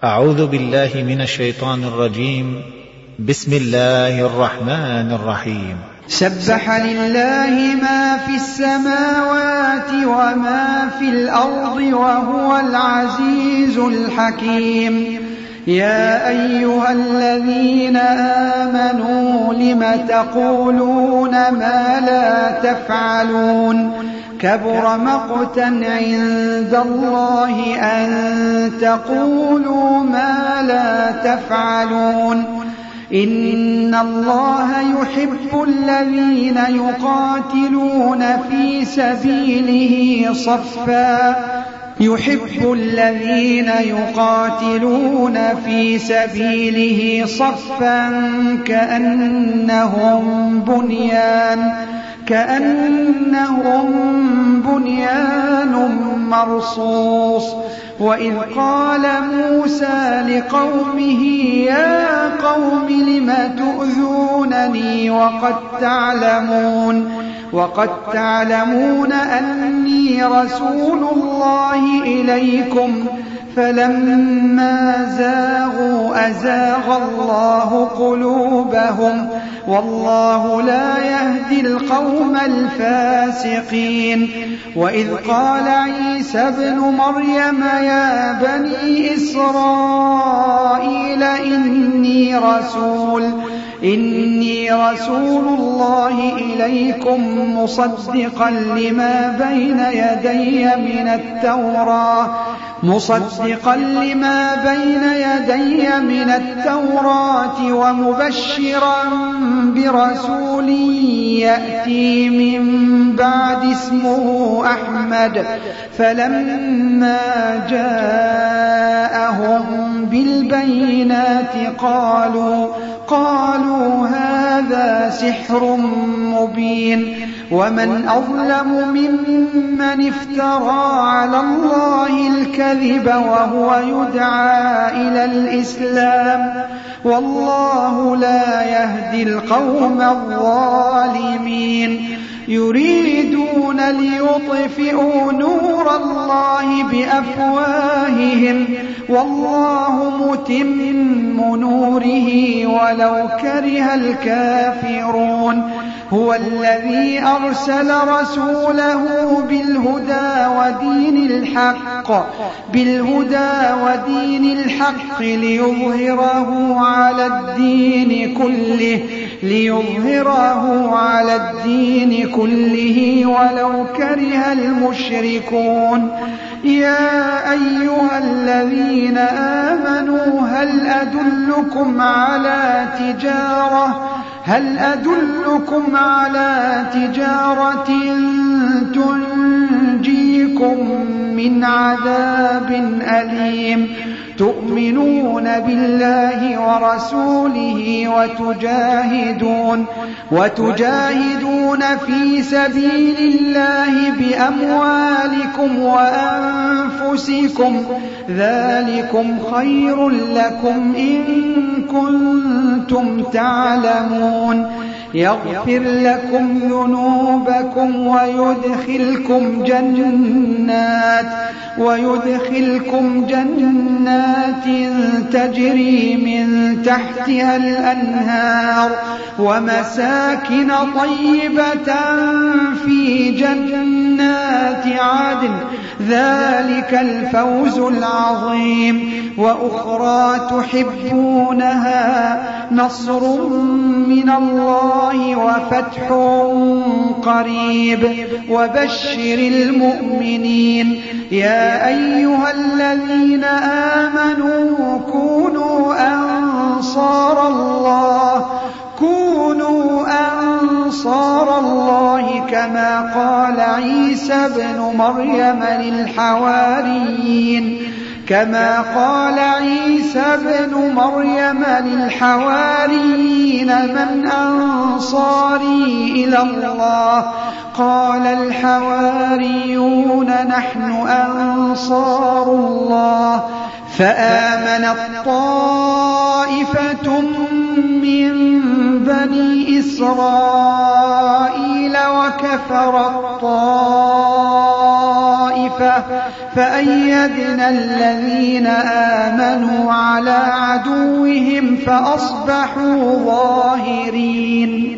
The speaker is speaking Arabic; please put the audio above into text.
أعوذ بالله من الشيطان الرجيم. بسم الله الرحمن الرحيم. سبح لله ما في السماوات وما في الأرض وهو العزيز الحكيم. يا أيها الذين آمنوا لم تقولون ما لا تفعلون كبر مقتا عند الله أن تقولوا ما لا تفعلون. إن الله يحب الذين يقاتلون في سبيله صفا كأنهم بنيان مرصوص. وإذ قال موسى لقومه يا قوم لم تؤذونني وقد تعلمون أني رسول الله إليكم فلما زاغوا أزاغ الله قلوبهم والله لا يهدي القوم الفاسقين. وإذ قال عيسى ابن مريم يا بني إسرائيل إني رسول الله إليكم مصدقا لما بين يدي من التوراة ومبشرا برسول يأتي من بعد اسمه أحمد. فلما جاءهم بالبينات قالوا هذا سحر مبين. ومن أظلم ممن افترى على الله الكذب وهو يدعى إلى الإسلام والله لا يهدي القوم الظالمين. يريدون ليطفئوا نور الله بأفواههم والله متم نوره ولو كره الكافرون. هو الذي أرسل رسوله بالهدى ودين الحق ليظهره على الدين كله ولو كره المشركون. يا أيها الذين آمنوا هل أدلكم على تجارة تنجيكم من عذاب أليم. تؤمنون بالله ورسوله وتجاهدون في سبيل الله بأموالكم وأنفسكم ذلكم خير لكم إن كنتم تعلمون. يغفر لكم ذنوبكم ويدخلكم جنات تجري من تحتها الأنهار ومساكن طيبة في جنات عدن ذلك الفوز العظيم. وأخرى تحبونها نصر من الله وفتح قريب وبشر المؤمنين. يا أيها الذين آمنوا كونوا أنصار الله كما قال عيسى ابن مريم للحواريين من أنصاري إلى الله قال الحواريون نحن أنصار الله. فآمنت طائفة من بني إسرائيل وكفرت طائفة طَائِفَةٌ فَأَيَّدْنَا الَّذِينَ آمَنُوا عَلَىٰ عَدُوِّهِمْ فَأَصْبَحُوا ظَاهِرِينَ